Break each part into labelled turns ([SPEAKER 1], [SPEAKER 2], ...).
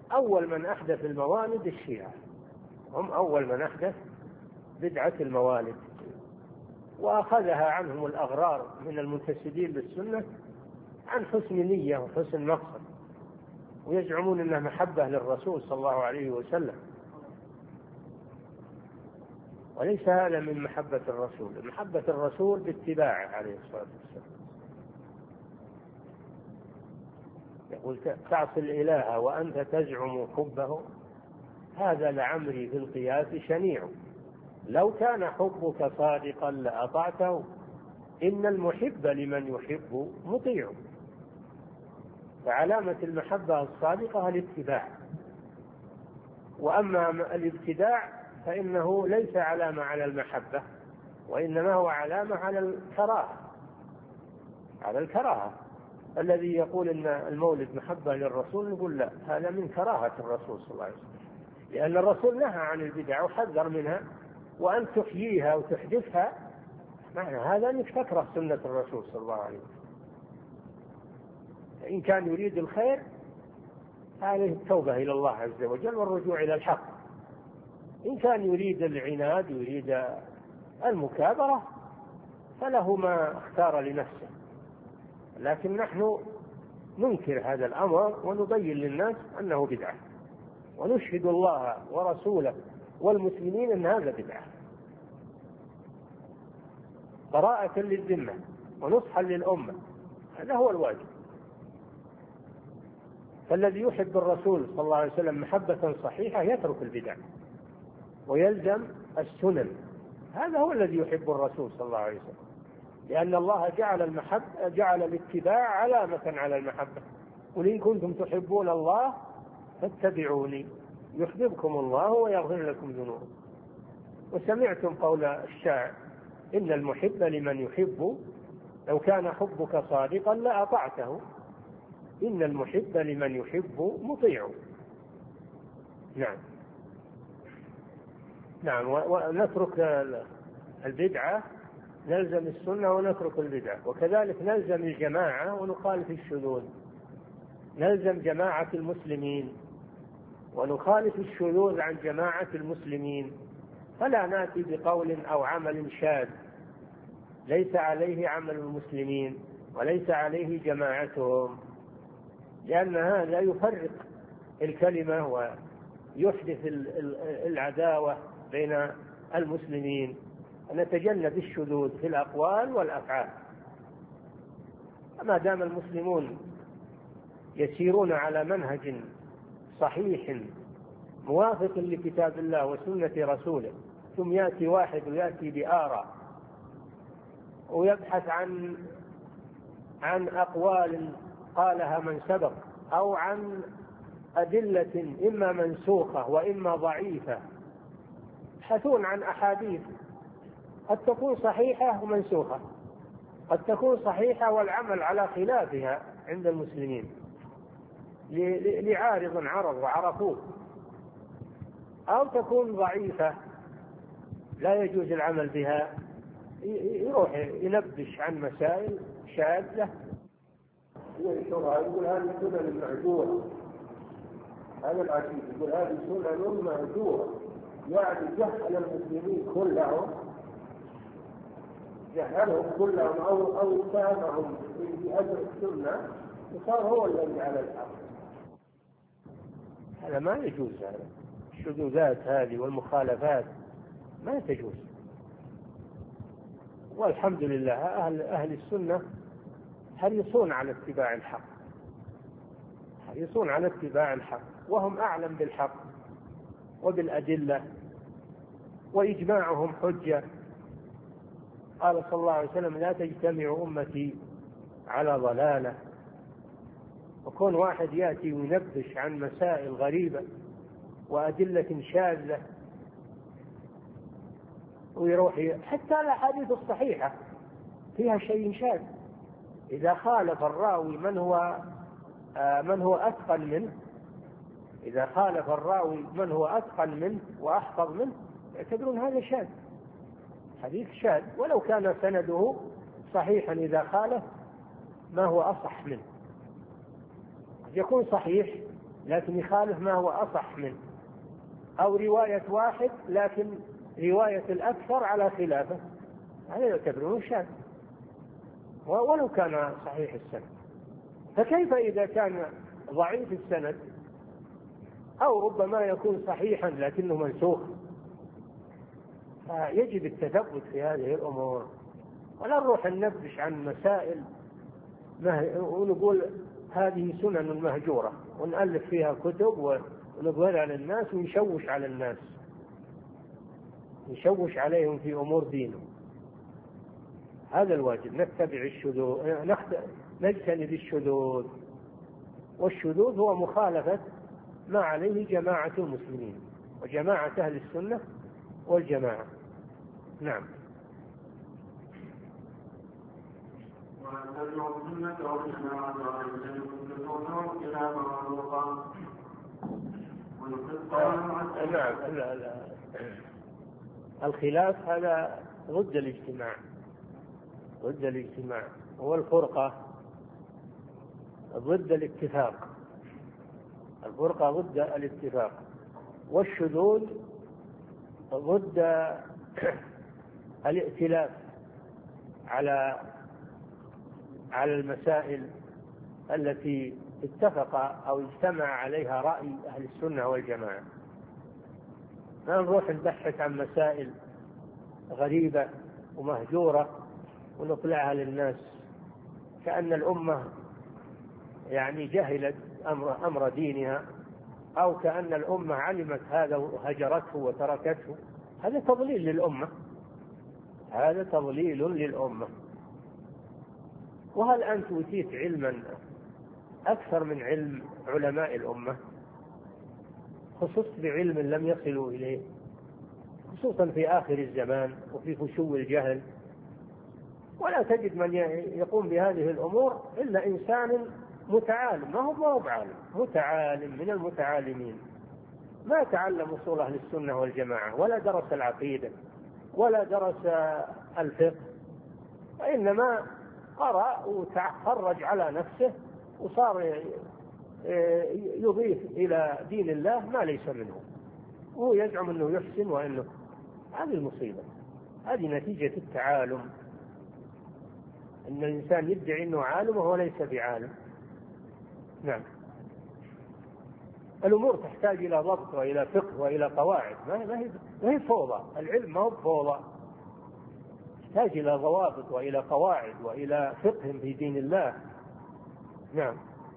[SPEAKER 1] أول من أحدث الموالد الشيعة، هم أول من أحدث بدعة الموالد، وأخذها عنهم الأغرار من المنتسبين للسنة عن حسن نية وحسن مقصد، ويزعمون أنها محبة للرسول صلى الله عليه وسلم، وليس هذا من محبة الرسول. محبة الرسول باتباعه عليه الصلاة والسلام. يقول تعصي الإله وأنت تزعم حبه، هذا لعمري في القياس شنيع، لو كان حبك صادقا لأطعته، إن المحب لمن يحب مطيع. فعلامة المحبة الصادقة الاتباع، وأما الابتداع فإنه ليس علامة على المحبة، وإنما هو علامة على الكراهة، على الكراهة. الذي يقول إن المولد محبة للرسول نقول لا، هذا من كراهة الرسول صلى الله عليه وسلم، لأن الرسول نهى عن البدع وحذر منها، وأن تحييها وتحدثها معنى هذا أنك تكره سنة الرسول صلى الله عليه وسلم. إن كان يريد الخير عليه التوبة إلى الله عز وجل والرجوع إلى الحق، إن كان يريد العناد يريد المكابرة فله ما اختار لنفسه. لكن نحن ننكر هذا الأمر ونبين للناس أنه بدعة، ونشهد الله ورسوله والمسلمين أن هذا بدعة، براءة للذمة ونصحا للأمة، هذا هو الواجب. فالذي يحب الرسول صلى الله عليه وسلم محبة صحيحة يترك البدع ويلزم السنن، هذا هو الذي يحب الرسول صلى الله عليه وسلم، لأن الله جعل الاتباع علامة على المحبة. قل إن كنتم تحبون الله فاتبعوني يحببكم الله ويغفر لكم ذنوبكم. وسمعتم قول الشاعر إن المحب لمن يحب، لو كان حبك صادقا لأطعته، إن المحب لمن يحب مطيع. نعم ونترك البدعة، نلزم السنة ونترك البدعة، وكذلك نلزم الجماعة ونخالف الشذوذ، نلزم جماعة المسلمين ونخالف الشذوذ عن جماعة المسلمين، فلا نأتي بقول أو عمل شاذ ليس عليه عمل المسلمين وليس عليه جماعتهم، لأن هذا يفرق الكلمة ويحدث العداوة بين المسلمين. نتجنب الشذوذ في الأقوال والأفعال. ما دام المسلمون يسيرون على منهج صحيح موافق لكتاب الله وسنة رسوله، ثم يأتي واحد ويأتي بآراء ويبحث عن أقوال قالها من سبق، أو عن أدلة إما منسوخة وإما ضعيفة، يبحثون عن أحاديث قد تكون صحيحة ومنسوخة، قد تكون صحيحة والعمل على خلافها عند المسلمين لعارض عرض وعرفوه، أو تكون ضعيفة لا يجوز العمل بها، يروح ينبش عن مسائل شاذة يقول هذه سنن معذورة. هذا العجيب، يقول هذه سنن معذورة، يعني جهل المسلمين كلهم، جهلهم كلهم أو سامهم في أجر السنة وصار هو الذي على الحق. هذا ما يجوز، هذا الشذوذات هذه والمخالفات ما تجوز. والحمد لله أهل السنة حريصون على اتباع الحق، حريصون على اتباع الحق، وهم أعلم بالحق وبالأدلة، وإجماعهم حجة. قال صلى الله عليه وسلم لا تجتمع أمتي على ضلالة. وكون واحد يأتي وينبش عن مسائل غريبة وأدلة شاذة ويروح حتى الأحاديث الصحيحة فيها شيء شاذ، إذا خالف الراوي من هو أتقن منه، إذا خالف الراوي من هو أتقن منه وأحفظ منه يعتبرون هذا شاذ، حديث شاذ، ولو كان سنده صحيحا إذا خالف ما هو أصح منه. يكون صحيح لكن يخالف ما هو أصح منه، أو رواية واحد لكن رواية الأكثر على خلافه، هذا يعتبرونه شاذ ولو كان صحيح السند. فكيف إذا كان ضعيف السند أو ربما يكون صحيحا لكنه منسوخ؟ فيجب التثبت في هذه الأمور، ولا نروح ننبش عن مسائل ونقول هذه سنن مهجورة ونألف فيها كتب ونظهرها للناس ونشوش على الناس، نشوش عليهم في أمور دينهم. هذا الواجب، نتبع الشذوذ، نجتنب الشذوذ، والشذوذ هو مخالفة ما عليه جماعة المسلمين وجماعة أهل السنة والجماعة. نعم. نعم. الخلاف هذا ضد الاجتماع، ضد الاجتماع، والفرقة ضد الاتفاق، الفرقة ضد الاتفاق، والشذوذ ضد الائتلاف على المسائل التي اتفق أو اجتمع عليها رأي أهل السنة والجماعة. لا نروح نبحث عن مسائل غريبة ومهجورة ونطلعها للناس كأن الأمة يعني جهلت أمر دينها، أو كأن الأمة علمت هذا وهجرته وتركته. هذا تضليل للأمة، هذا تضليل للأمة. وهل أنت أوتيت علما أكثر من علم علماء الأمة؟ خصوصا بعلم لم يصلوا إليه، خصوصا في آخر الزمان وفي فشو الجهل. ولا تجد من يقوم بهذه الأمور إلا إنسان متعالم، ما هو بعالم، متعالم من المتعالمين، ما تعلم أصول أهل السنة والجماعة ولا درس العقيدة ولا درس الفقه، وإنما قرأ وتخرج على نفسه وصار يضيف إلى دين الله ما ليس منه، وهو يزعم أنه يحسن وأنه. هذه المصيبة، هذه نتيجة التعالم، أن الإنسان يدعي أنه عالم وهو ليس بعالم. نعم. الأمور تحتاج إلى ضبط وإلى فقه وإلى قواعد، ما هي فوضى، العلم ما هو فوضى، يحتاج إلى ضوابط وإلى قواعد وإلى فقه في دين الله. نعم.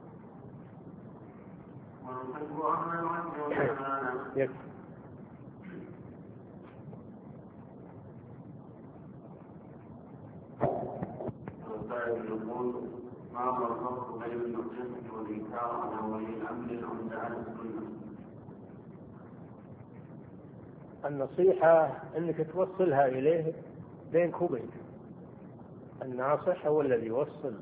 [SPEAKER 2] يقول ما هو الفرق بين النصيحة والإنكار على ولي الأمر عند أهل السنة؟
[SPEAKER 1] النصيحة أنك توصلها إليه بينك وبينه، الناصح هو الذي يوصل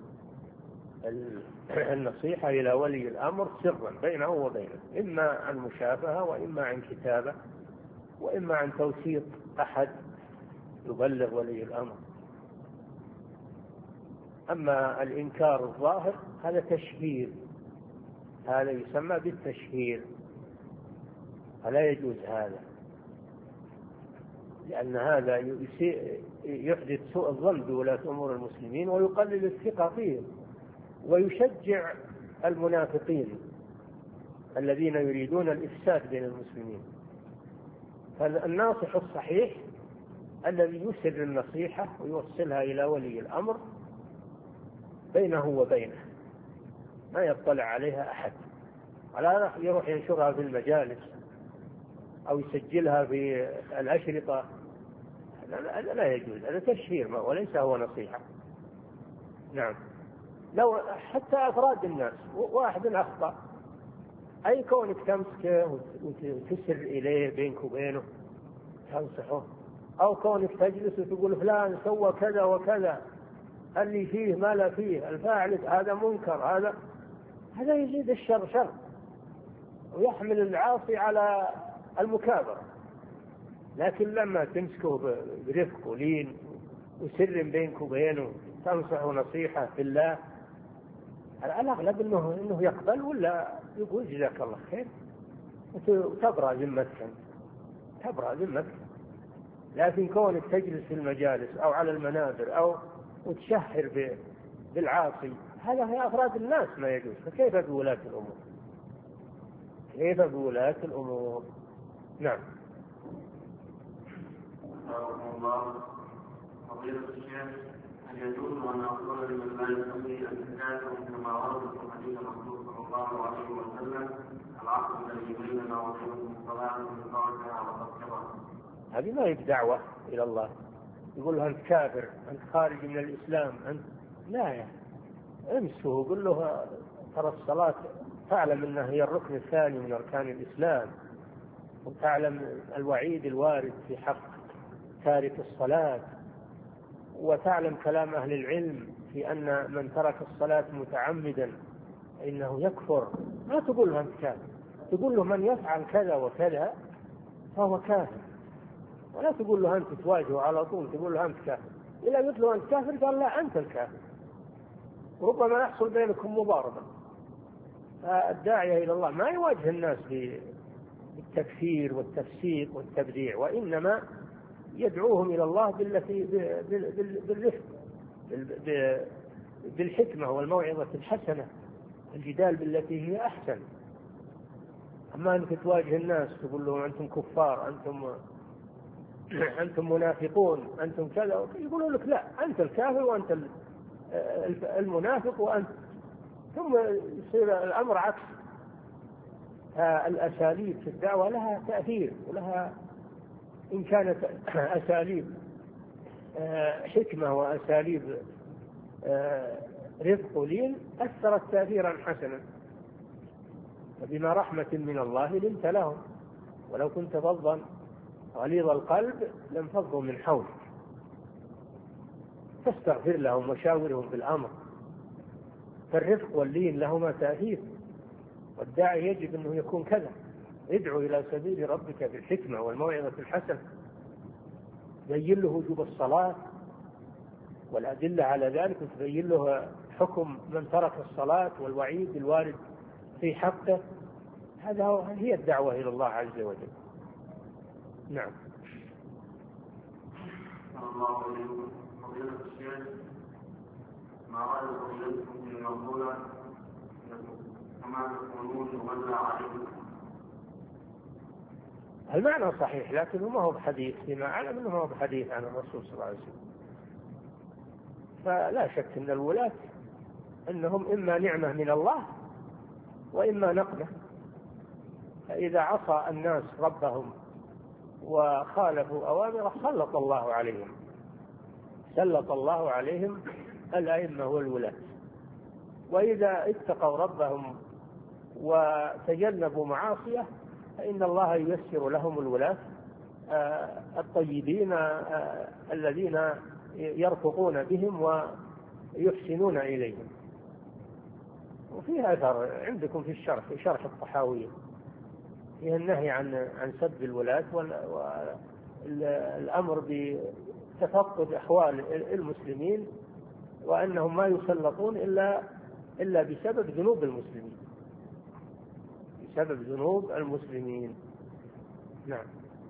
[SPEAKER 1] النصيحة إلى ولي الأمر سرا بينه وبينه، إما عن مشافهة وإما عن كتابة وإما عن توثيق أحد يبلغ ولي الأمر. أما الإنكار الظاهر هذا تشهير، هذا يسمى بالتشهير، فلا يجوز هذا، لأن هذا يحدث سوء الظن بولاة أمور المسلمين ويقلل الثقة فيهم ويشجع المنافقين الذين يريدون الإفساد بين المسلمين. فالناصح الصحيح الذي يسر النصيحة ويوصلها إلى ولي الأمر بينه وبينه، ما يطلع عليها أحد، ولا يروح ينشرها في المجالس أو يسجلها في الأشرطة، لا يجوز، هذا تشهير وليس هو نصيحة. نعم. لو حتى أفراد الناس واحد أخطأ، أي كونك تمسكه وتسر إليه بينك وبينه تنصحه، أو كونك تجلس وتقول فلان سوى كذا وكذا، اللي فيه ما لا فيه، الفاعل هذا منكر، هذا يزيد الشر شر ويحمل العاصي على المكابرة. لكن لما تمسكه برفق ولين وسر بينك وبينه تنصح نصيحة في الله، الأغلب أنه يقبل ولا يقول جزاك الله خير وتبرأ ذمتك، تبرأ ذمتك. لكن كونك تجلس في المجالس أو على المنابر أو وتشهر بالعاصي، هذا هي أفراد الناس ما يجوز، فكيف بولاة الأمور؟ كيف بولاة الأمور؟ نعم.
[SPEAKER 2] فضيلة الشيخ، هل يجوز أن أقول لمن لا يصلي الزكاة كما ورد في حديث الرسول صلى الله عليه وسلم العقد الذي بيننا وبينكم الصلاة من تركها وقد كفر؟
[SPEAKER 1] هذه ما هي دعوة إلى الله، يقول له أنت كافر، أنت خارج من الإسلام، أنت لا يا امسه، قل له ترى الصلاة تعلم أنها هي الركن الثاني من أركان الإسلام، وتعلم الوعيد الوارد في حق تارك الصلاة، وتعلم كلام أهل العلم في أن من ترك الصلاة متعمدا إنه يكفر. ما تقول له أنت كافر، تقول له من يفعل كذا وكذا فهو كافر، ولا تقول له أنت تواجهه على طول تقول له أنت كافر. إذا قلت له أنت كافر قال لا أنت الكافر، ربما يحصل بينكم مضاربة. فالداعية إلى الله ما يواجه الناس بالتكفير والتفسيق والتبديع، وإنما يدعوهم إلى الله بالرفق بالحكمة والموعظة الحسنة، الجدال بالتي هي أحسن. أما أنك تواجه الناس تقول لهم أنتم كفار، أنتم منافقون، أنتم كذا، يقولوا لك لا أنت الكافر وأنت المنافق وأنت، ثم يصير الأمر عكس. الأساليب في الدعوة لها تأثير، ولها إن كانت أساليب حكمة وأساليب رفق ولين أثرت تأثيرا حسنا. وبما رحمة من الله لنت لهم، ولو كنت فظا غليظ القلب لانفضوا من حولك، فاستغفر لهم وشاورهم في الأمر. فالرفق واللين لهما تأثير، والداعي يجب أنه يكون كذا، ادعو إلى سبيل ربك بالحكمة والموعظة الحسنة، بين له وجوب الصلاة والأدلة على ذلك، وتبين له حكم من ترك الصلاة والوعيد الوارد في حقه. هي الدعوة إلى الله عز وجل. نعم.
[SPEAKER 2] الله عليكم. فضيلة الشيخ، ما رأي فضيلتكم في المقولة كما تكونون يولى عليكم؟
[SPEAKER 1] المعنى صحيح، لكنه ما هو بحديث، فيما أعلم أنه ما هو بحديث عن الرسول صلى الله عليه وسلم. فلا شك أن الولاة أنهم إما نعمة من الله وإما نقمة، فإذا عصى الناس ربهم وخالفوا أوامره سلط الله عليهم الأئمة والولاة. وإذا اتقوا ربهم وتجنبوا معاصيه فإن الله ييسر لهم الولاة الطيبين الذين يرفقون بهم ويحسنون إليهم. وفيها أثر عندكم في الشرح، في شرح الطحاوية، فيها النهي عن سب الولاة والأمر بتفقد أحوال المسلمين، وأنهم ما يسلطون إلا بسبب ذنوب المسلمين، بسبب ذنوب المسلمين. نعم.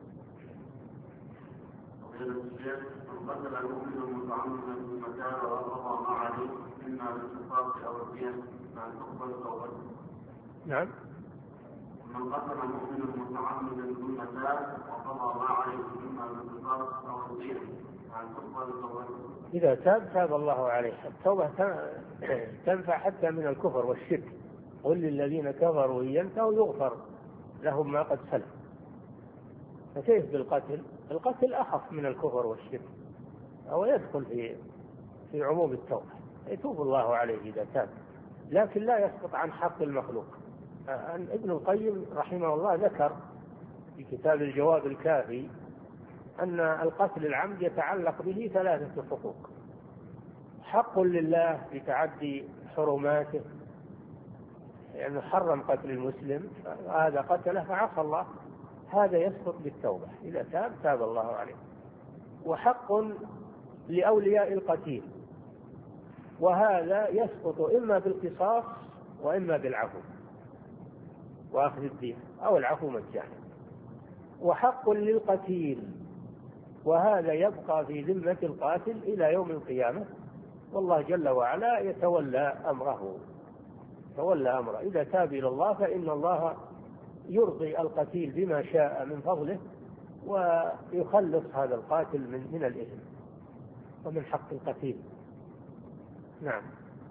[SPEAKER 2] قتل المؤمن المتعمدا بالمكان وأقضى ما عليه إما بالقصاص أو الدية أن تقبل توبته.
[SPEAKER 1] نعم.
[SPEAKER 2] من قتل المؤمن المتعمدا بالمكان وقضى ما عليه إما بالقصاص أو الدية أن تقبل توبته.
[SPEAKER 1] إذا تاب الله عليه. التوبة تنفع حتى من الكفر والشرك. قل للذين كفروا إن ينتهوا يغفر لهم ما قد سلف. فكيف بالقتل؟ القتل أخف من الكفر والشرك، أو يدخل في عموم التوبة، يتوب الله عليه إذا تاب، لكن لا يسقط عن حق المخلوق. ابن القيم رحمه الله ذكر في كتاب الجواب الكافي أن القتل العمد يتعلق به 3 حقوق: حق لله بتعدي حرماته، لأنه يعني حرم قتل المسلم، هذا قتله فعصى الله، هذا يسقط بالتوبة، إذا تاب الله عليه. وحق لأولياء القتيل، وهذا يسقط إما بالقصاص وإما بالعفو وأخذ الدين أو العفو مجانا. وحق للقتيل، وهذا يبقى في ذمة القاتل إلى يوم القيامة، والله جل وعلا يتولى أمره. إذا تاب إلى الله فإن الله يرضي القتيل بما شاء من فضله ويخلص هذا القاتل من الإثم ومن حق القتيل. نعم.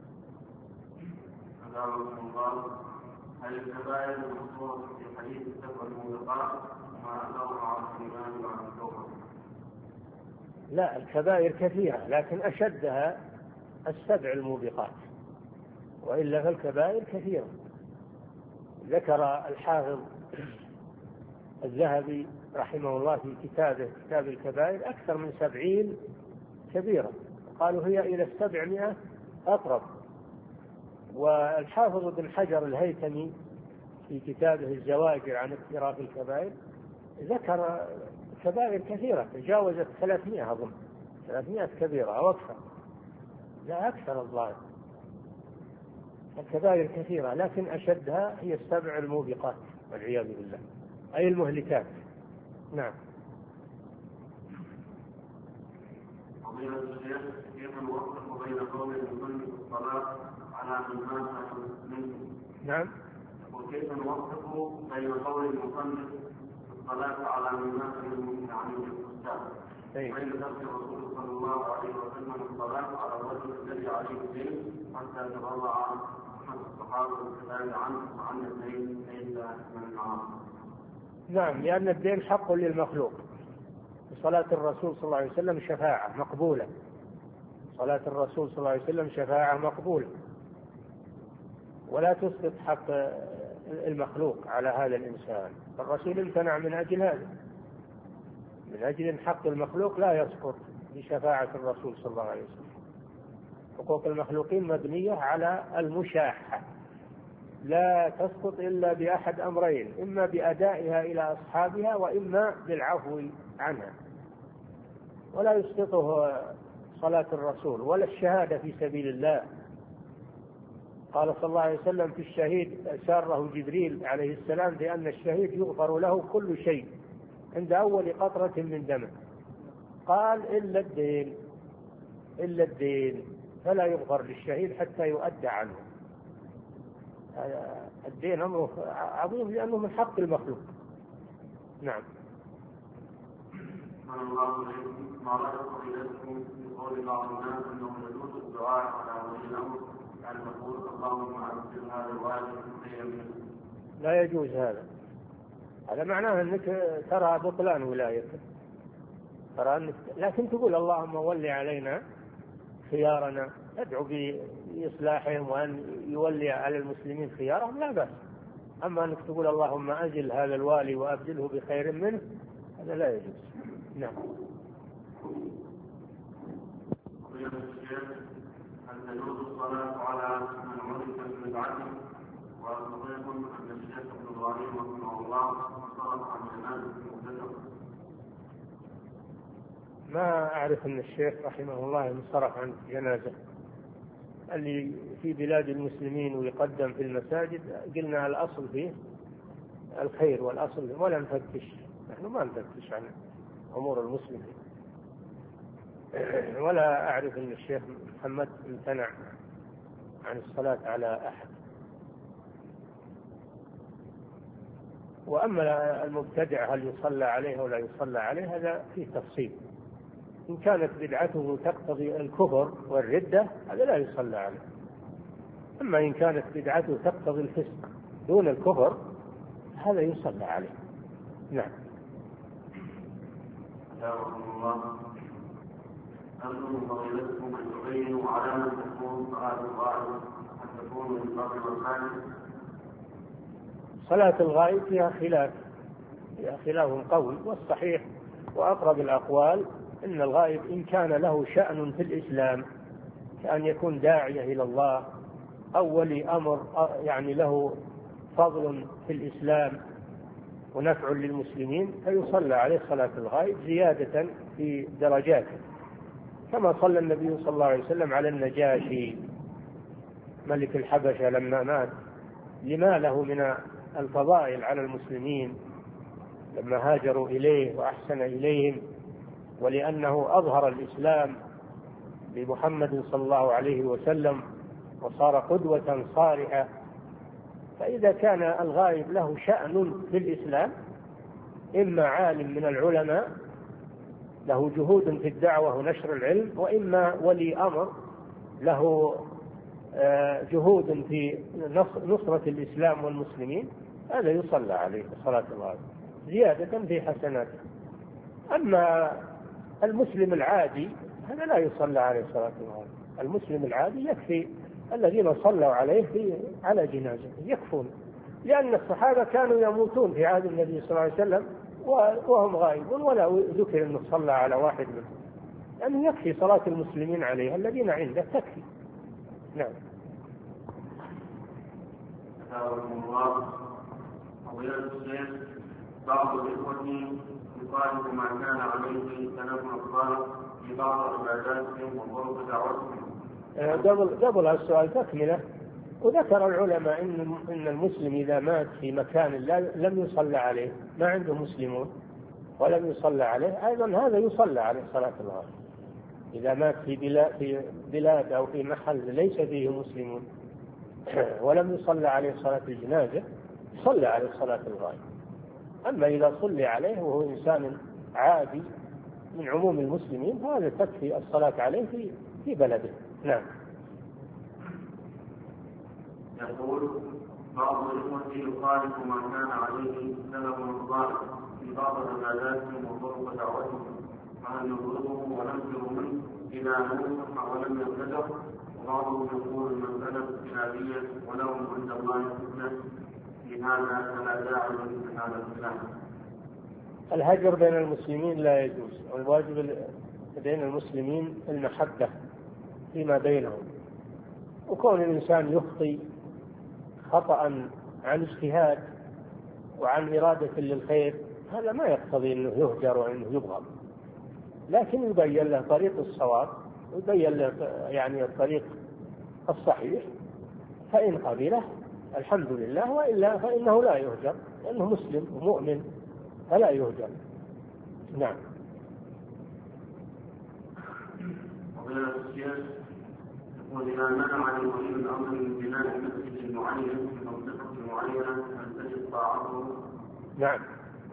[SPEAKER 2] هل الكبائر المذكورة في حديث السبع الموبقات ما أثرها على الإيمان وعن التوبة؟
[SPEAKER 1] لا، الكبائر كثيرة لكن أشدها السبع الموبقات، وإلا فالكبائر كثيرة. ذكر الحافظ الذهبي رحمه الله في كتابه كتاب الكبائر أكثر من 70 كبيرة، قالوا هي إلى 700 أقرب. والحافظ ابن حجر الهيثمي في كتابه الزواجر عن اقتراف الكبائر ذكر كبائر كثيرة تجاوزت 300 أظن، 300 كبيرة أو أكثر، لا أكثر الظاهر. الكبائر كثيرة لكن أشدها هي السبع الموبقات والعياذ بالله، أي المهلكات. نعم.
[SPEAKER 2] كيف نوفق بين قول المصنف الصلاة على من مات منكم؟
[SPEAKER 1] نعم.
[SPEAKER 2] وكيف نوفق بين قول المصنف الصلاة على من مات منكم يعني الأستاذ وبين ترك الرسول صلى الله عليه وسلم الصلاة على الرجل الذي عليه الدين حتى تبرع الصحابة والكلام عنه وعن الدين ليس من الحرام؟
[SPEAKER 1] نعم، لأن الدين حق للمخلوق. صلاة الرسول صلى الله عليه وسلم شفاعة مقبولة، صلاة الرسول صلى الله عليه وسلم شفاعة مقبولة، ولا تسقط حق المخلوق على هذا الإنسان. الرسول امتنع من أجل هذا، من أجل أن حق المخلوق لا يسقط بشفاعة الرسول صلى الله عليه وسلم. حقوق المخلوقين مبنية على المشاحة، لا تسقط إلا بأحد أمرين: إما بأدائها إلى أصحابها وإما بالعفو عنها. ولا يسقطه صلاة الرسول ولا الشهادة في سبيل الله. قال صلى الله عليه وسلم في الشهيد ساره جبريل عليه السلام بأن الشهيد يغفر له كل شيء عند أول قطرة من دمه، قال إلا الدين فلا يغفر للشهيد حتى يؤدى عنه. الدين أمره عظيم لأنه من حق المخلوق. نعم.
[SPEAKER 2] ما رأيكم إليكم في قول بعض الناس أنه يجوز الدعاء على ولي الأمر أن تقول اللهم أنزل هذا الواجب خيرا؟
[SPEAKER 1] لا يجوز هذا معناه أنك ترى بطلان ولايته، لكن تقول اللهم ولي علينا خيارنا، تدعو بإصلاحهم وأن يولي على المسلمين خيارهم، لا بأس. أما أنك تقول اللهم أجل هذا الوالي وأبدله بخير منه، هذا لا يجوز. نعم.
[SPEAKER 2] هل تجوز الصلاة على من عرف ببدعته؟ وصحيح أن الشيخ ابن إبراهيم رحمه الله صرف عن جنازة المبتدع؟
[SPEAKER 1] ما أعرف أن الشيخ رحمه الله انصرف عن جنازة. اللي في بلاد المسلمين ويقدم في المساجد قلنا الأصل فيه الخير والأصل، ولا نفتش، نحن ما نفتش عن أمور المسلمين. ولا أعرف أن الشيخ محمد امتنع عن الصلاة على أحد. وأما المبتدع هل يصلى عليه ولا يصلى عليه هذا فيه تفصيل. إن كانت بدعته تقتضي الكفر والردة هذا لا يصلى عليه. أما إن كانت بدعته تقتضي الفسق دون الكفر هذا يصلى عليه. نعم.
[SPEAKER 2] أنتم فضيلتكم أن تبينوا على من تكون صلاة الغائب أن تكون من الفرد والخامس؟
[SPEAKER 1] صلاة الغائب فيها خلاف قوي، والصحيح وأقرب الأقوال إن الغائب إن كان له شأن في الإسلام كأن يكون داعية إلى الله أو ولي أمر يعني له فضل في الإسلام ونفع للمسلمين فيصلى عليه صلاة الغائب زيادة في درجاته، كما صلى النبي صلى الله عليه وسلم على النجاشي ملك الحبشة لما مات، لما له من الفضائل على المسلمين لما هاجروا إليه وأحسن إليهم، ولأنه أظهر الإسلام بمحمد صلى الله عليه وسلم وصار قدوة صالحة. فإذا كان الغائب له شأن في الإسلام، إما عالم من العلماء له جهود في الدعوة ونشر العلم، وإما ولي أمر له جهود في نصرة الإسلام والمسلمين، هذا يصلى عليه صلاة الغائب زيادة في حسناته. أما المسلم العادي هذا لا يصلى عليه صلاة الغائب. المسلم العادي يكفي الذين صلوا عليه على جنازته يكفون، لأن الصحابة كانوا يموتون في عهد النبي صلى الله عليه وسلم وهم غائبون ولا ذكر أنه صلى على واحد منهم، لأنه يكفي صلاة المسلمين عليه الذين عنده تكفي. نعم.
[SPEAKER 2] بعض الإخوة يخالف ما كان عليه سلفنا الصالح في بعض عباداتهم وطرق دعوتهم.
[SPEAKER 1] قبل السؤال تكملة، وذكر العلماء إن المسلم إذا مات في مكان لم يصلى عليه، ما عنده مسلمون ولم يصلى عليه، أيضا هذا يصلى عليه صلاة الغائب. إذا مات في بلاد أو في محل ليس فيه مسلمون ولم يصلى عليه صلاة الجنازة، صلى عليه صلاة الغائب. أما إذا صلي عليه وهو إنسان عادي من عموم المسلمين فهذا تكفي الصلاة عليه في بلده. نعم.
[SPEAKER 2] يقول بعض الإخوة يخالف ما كان عليه سلفنا الصالح في بعض عباداتهم وطرق دعوتهم، فهل نطلبه وننكر منه إذا نصح ولم يرتدع؟ وبعضهم يقول المسألة اجتهادية ولهم عند الله فتنة، في هذا فلا داعي لهذا الكلام.
[SPEAKER 1] الهجر بين المسلمين لا يجوز، والواجب بين المسلمين المحبة فيما بينهم، وكون الإنسان يخطي خطأ عن اجتهاد وعن إرادة للخير هذا ما يقتضي أنه يهجر وأنه يبغض، لكن يبين له طريق الصواب ويبين له يعني الطريق الصحيح، فإن قبله الحمد لله، وإلا فإنه لا يهجر لأنه مسلم ومؤمن فلا يهجر. نعم.
[SPEAKER 2] وغير الشيخ وإذا منع لولي الأمر من بناء مسجد معين في منطقة معينة هل تجب طاعته؟
[SPEAKER 1] نعم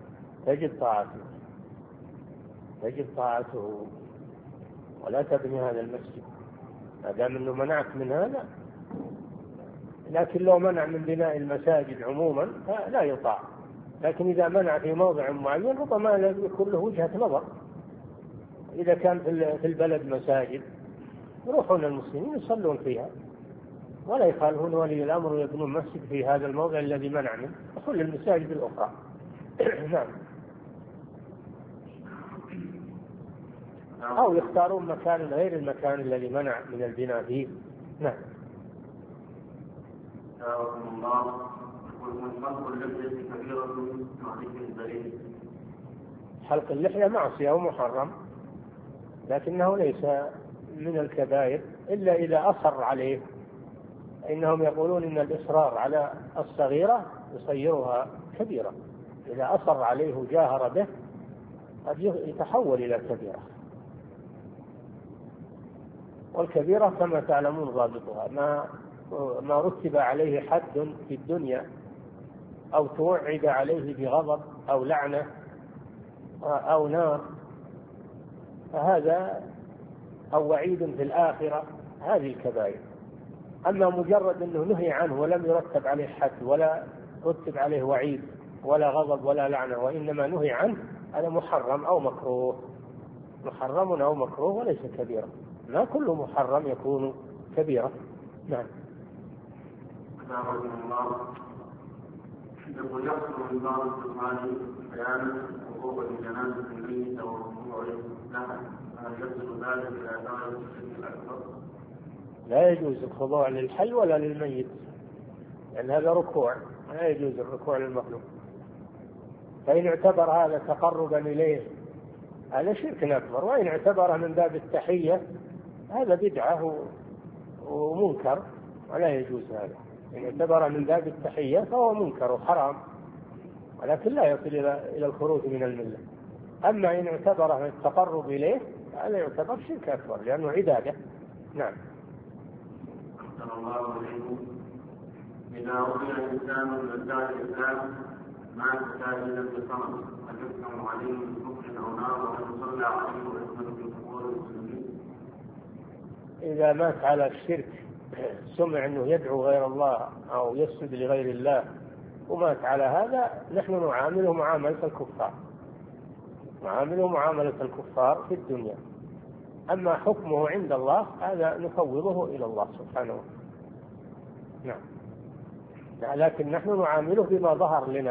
[SPEAKER 1] تجب طاعته ولا تبني هذا المسجد ما دام أنه منعك من هذا. لكن لو منع من بناء المساجد عموما فلا يطاع، لكن إذا منع في موضع معين ربما يكون له وجهة نظر. إذا كان في البلد مساجد يروحون المسلمين يصلون فيها ولا يخالفون ولي الأمر ويبنون مسجد في هذا الموضع الذي منع منه وكل المساجد الأخرى. نعم. أو يختارون مكان غير المكان الذي منع من البناء فيه. نعم. حلق اللحية معصية ومحرم، لكنه ليس من الكبائر إلا إذا أصر عليه. إنهم يقولون إن الإصرار على الصغيرة يصيرها كبيرة، إذا أصر عليه وجاهر به قد يتحول إلى كبيرة. والكبيرة كما تعلمون ضابطها ما رتب عليه حد في الدنيا أو توعد عليه بغضب أو لعنة أو نار، فهذا أو وعيد في الآخرة، هذه الكبائر. أما مجرد أنه نهي عنه ولم يرتب عليه حد ولا رتب عليه وعيد ولا غضب ولا لعنة وإنما نهي عنه، هذا محرم أو مكروه، محرم أو مكروه وليس كبيرة. لا كل محرم يكون كبيرة. نعم.
[SPEAKER 2] يقول يحصل من بعض السؤال بيان وقوع الجنازة الميت والركوع لها، هل يصل ذلك إلى درجة الشرك الأكبر؟
[SPEAKER 1] لا يجوز الخضوع للحي ولا للميت، لأن هذا ركوع، لا يجوز الركوع للمخلوق. فإن اعتبر هذا تقربا إليه هذا شرك أكبر. وإن اعتبره من باب التحية هذا بدعة ومنكر ولا يجوز هذا. إن اعتبره من باب التحية فهو منكر وحرام، ولكن لا يصل إلى الخروج من الملة. أما إن اعتبره التقرب إليه هذا يعتبر شرك أكبر لأنه عبادة. نعم.
[SPEAKER 2] أحسن الله عليكم. إذا رؤي الإنسان من أداء الإسلام مات سائلا بصمت هل يحكم عليه بكفر أو نار وهل يصلى عليه ويحمل في قبور المسلمين؟
[SPEAKER 1] إذا مات على الشرك سمع أنه يدعو غير الله أو يسجد لغير الله ومات على هذا نحن نعامله معاملة الكفار، نعامله معاملة الكفار في الدنيا. أما حكمه عند الله هذا نفوضه إلى الله سبحانه. نعم. لكن نحن نعامله بما ظهر لنا،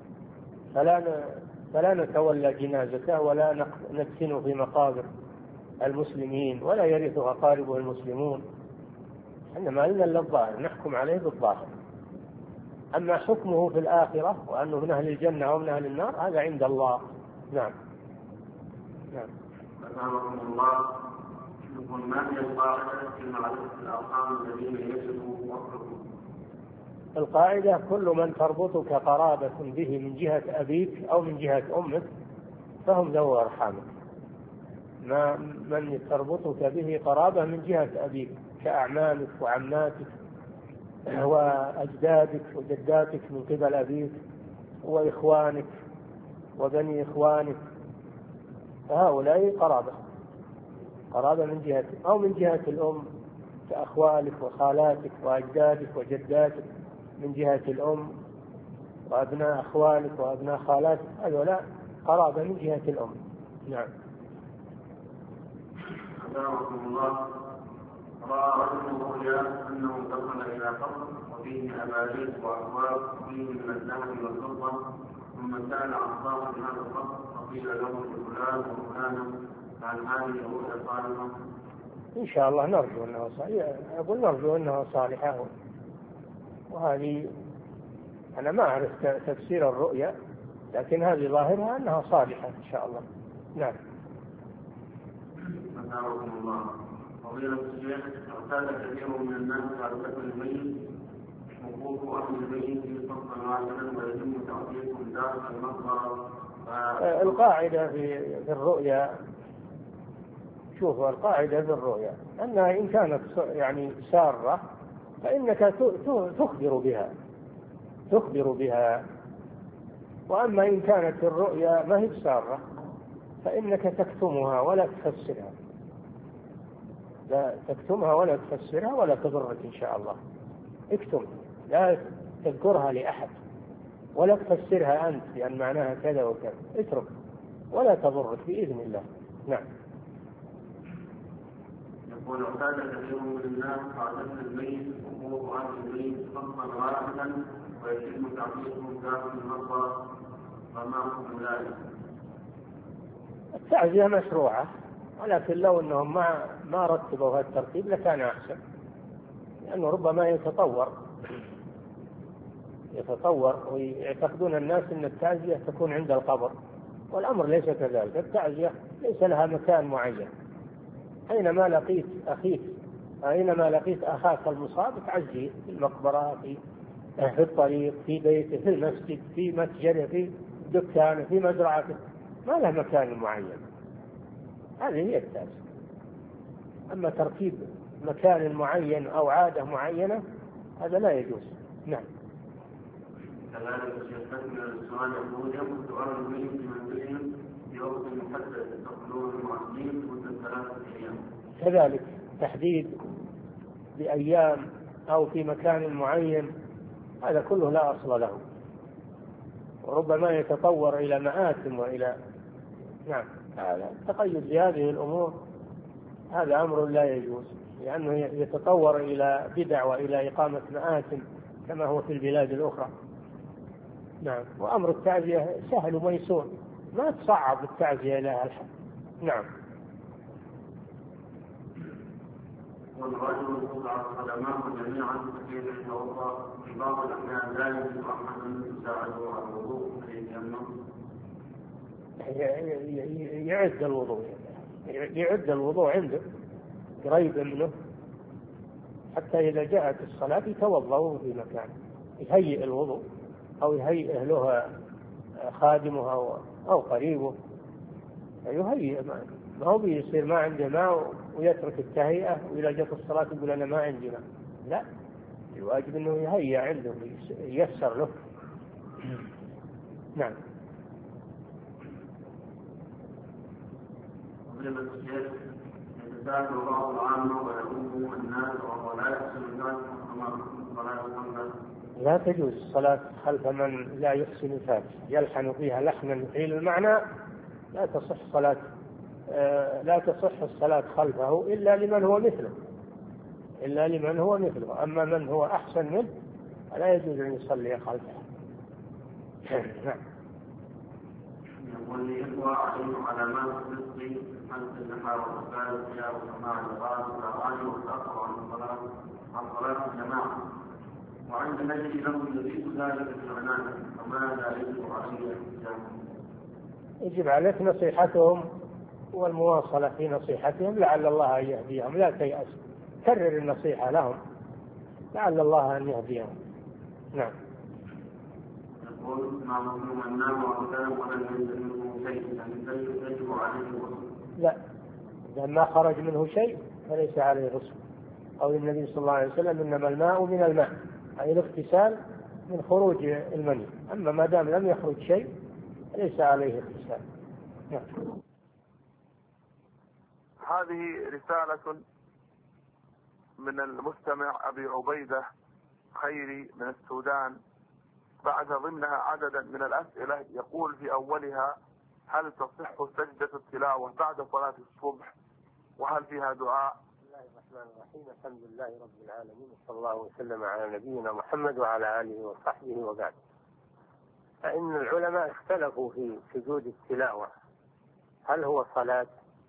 [SPEAKER 1] فلا نتولى جنازته ولا ندفنه في مقابر المسلمين ولا يرثه أقاربه المسلمون، إنما لنا إلا الظاهر، نحكم عليه بالظاهر. أما حكمه في الآخرة وأنه من أهل الجنة أو من أهل النار هذا عند الله. نعم. نعم.
[SPEAKER 2] أسألكم الله يقول ما هي القاعدة في معرفة الأرحام الذين يجب وصفهم؟
[SPEAKER 1] القاعدة كل من تربطك قرابة به من جهة أبيك أو من جهة أمك فهم ذو أرحامك. من تربطك به قرابة من جهة أبيك كأعمامك وعماتك وأجدادك وجداتك من قبل أبيك وإخوانك وبني إخوانك، فهؤلاء قرابة من جهة أو من جهة الأم كأخوالك وخالاتك وأجدادك وجداتك من جهة الأم وأبناء أخوالك وأبناء خالاتك، هؤلاء قرابة من جهة الأم. نعم.
[SPEAKER 2] أسألكم الله رأى رجل رؤيا أنه انتقل إلى قبر وفيه أباريق وأكواب وفيه من الذهب والفضة، ثم سأل عن صاحب هذا القبر فقيل له فلان وفلان، فهل هذه رؤيا صالحة؟
[SPEAKER 1] إن شاء الله نرجو أنها صالحة، أقول نرجو أنها صالحة. وهذه أنا ما أعرف تفسير الرؤيا لكن هذه ظاهرها أنها صالحة إن شاء الله. نعم.
[SPEAKER 2] أسألكم الله فضيلة الشيخ اعتاد كثير من الناس على دفن الميت وقوف أهل الميت في صف واحدا ويتم تعطيهم داخل المقبرة.
[SPEAKER 1] القاعدة في الرؤيا، شوفوا القاعدة في الرؤيا أنها إن كانت يعني سارة فإنك تخبر بها، وأما إن كانت الرؤيا ما هي سارة فإنك تكتمها ولا تفسرها، لا تكتمها ولا تفسرها ولا تضرك إن شاء الله. اكتم، لا تذكرها لأحد ولا تفسرها أنت لأن معناها كذا وكذا، اترك ولا تضرك بإذن الله. نعم.
[SPEAKER 2] يقول اعتاد كثير من الناس على دفن الميت وقوف أهل الميت صفا واحدا ويتم تعطيهم داخل المقبرة، فما حكم ذلك؟
[SPEAKER 1] التعزية مشروعة، ولكن لو أنهم ما رتبوا هذا الترتيب لكان أحسن، لأنه ربما يتطور ويعتقدون الناس أن التعزية تكون عند القبر، والأمر ليس كذلك. التعزية ليس لها مكان معين. أينما لقيت أخاك المصاب تعزيه في المقبرة، في الطريق، في بيته، في المسجد، في متجره، في دكانه، في مزرعته، ما له مكان معين. هذه هي التعزية. أما ترتيب مكان معين أو عادة معينة هذا لا يجوز. نعم.
[SPEAKER 2] كذلك شيخنا السؤال يقول يوم سؤال الميت في منزلهم في وقت محدد تقولون المعزين مدة 3 أيام.
[SPEAKER 1] كذلك تحديد بأيام أو في مكان معين هذا كله لا أصل له، وربما يتطور إلى مآتم وإلى نعم. هذا التقيد بهذه الأمور هذا أمر لا يجوز، لأنه يتطور إلى بدع وإلى إقامة مآتم كما هو في البلاد الأخرى. نعم. وأمر التعزية سهل وميسور، ما تصعب التعزية إلى الحد. نعم.
[SPEAKER 2] والرجل توضع قدماه جميعا كثير يتوضا في بعض الاحيان لا يجد احد يساعده على الوضوء فيتيمم.
[SPEAKER 1] يعد الوضوء عنده قريب منه، حتى إذا جاءت الصلاة يتوضأ في مكانه، يهيئ الوضوء أو يهيئ له خادمه أو قريبه، يهيئ. ما هو بيصير ما عنده ماء ويترك التهيئة وإذا جاءت الصلاة يقول أنا ما عندي ماء، لا، الواجب أنه يهيئ عنده ييسر له. نعم.
[SPEAKER 2] يتساءل بعض العامة ويؤم الناس وهو لا يحسن الناس كما صلاة الخمسة.
[SPEAKER 1] لا تجوز الصلاة خلف من لا يحسن الفاتحة، يلحن فيها لحنا يحيل المعنى، لا تصح الصلاة خلفه إلا لمن هو مثله، أما من هو أحسن منه لا يجوز أن يصلي خلفه. نعم.
[SPEAKER 2] يقول لي إخوة عليهم علامات الرزق خلف النحى والإقبال والقيام وسماع الغاز والأغاني والتأخر عن صلاة الجماعة، وعند نجد له يزيد ذلك بالعنان، فماذا يجب عليه الإسلام؟
[SPEAKER 1] يجب عليك نصيحتهم والمواصلة في نصيحتهم، لعل الله أن يهديهم، لا تيأس، كرر النصيحة لهم لعل الله أن يهديهم. نعم.
[SPEAKER 2] يقول ما مظلوم النام وقتلهم ولم ينزل منه شيء، يعني يجب عليه الغسل؟
[SPEAKER 1] لا، إذا ما خرج منه شيء فليس عليه غسل. قول النبي صلى الله عليه وسلم إنما الماء من الماء، أي الاغتسال من خروج المني، أما ما دام لم يخرج شيء ليس عليه اغتسال. نعم.
[SPEAKER 3] هذه رسالة من المستمع أبي عبيدة خيري من السودان، بعد ضمنها عددا من الأسئلة. يقول في أولها: هل تصح سجدة التلاوة بعد صلاة الصبح؟ وهل فيها دعاء؟
[SPEAKER 1] بسم الله الرحمن الرحيم، الحمد لله رب العالمين، صلى الله وسلم على نبينا محمد وعلى آله وصحبه وبعد. فإن العلماء اختلفوا في سجود التلاوة، هل هو صلاة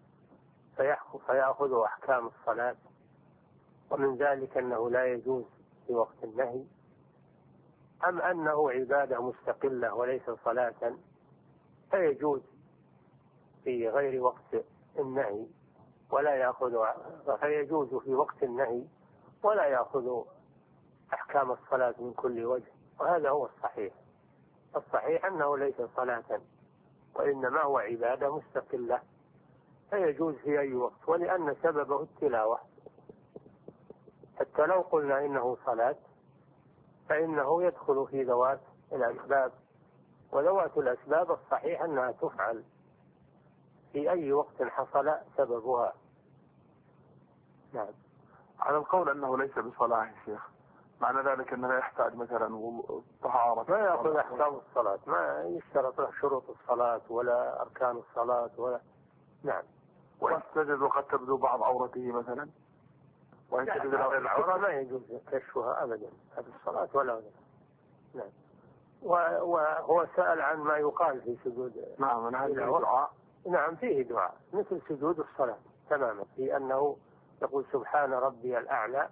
[SPEAKER 1] فيأخذ أحكام الصلاة، ومن ذلك أنه لا يجوز في وقت النهي، أم أنه عبادة مستقلة وليس صلاة فيجوز في غير وقت النهي ولا يأخذ، فيجوز في وقت النهي ولا يأخذ أحكام الصلاة من كل وجه. وهذا هو الصحيح أنه ليس صلاة وإنما هو عبادة مستقلة فيجوز في أي وقت، ولأن سببه التلاوة، حتى لو قلنا إنه صلاة فإنه يدخل في ذوات الأسباب، وذوات الأسباب الصحيح أنها تفعل في أي وقت حصل سببها. نعم.
[SPEAKER 3] على القول أنه ليس بصلاة يا شيخ، معنى ذلك أنه لا يحتاج مثلا طهارة،
[SPEAKER 1] ما يأخذ أحكام الصلاة، ما يشترط له شروط الصلاة ولا أركان الصلاة ولا. نعم.
[SPEAKER 3] وإن سجد وقد تبدو بعض عورته مثلا، وإن سجد
[SPEAKER 1] العورة ما يجوز كشفها أبدا في الصلاة ولا غيرها. نعم. وهو سأل عن ما يقال في سجود.
[SPEAKER 3] نعم. أنا هذا دعاء.
[SPEAKER 1] نعم فيه دعاء مثل سجود الصلاة تماما، في أنه يقول سبحان ربي الأعلى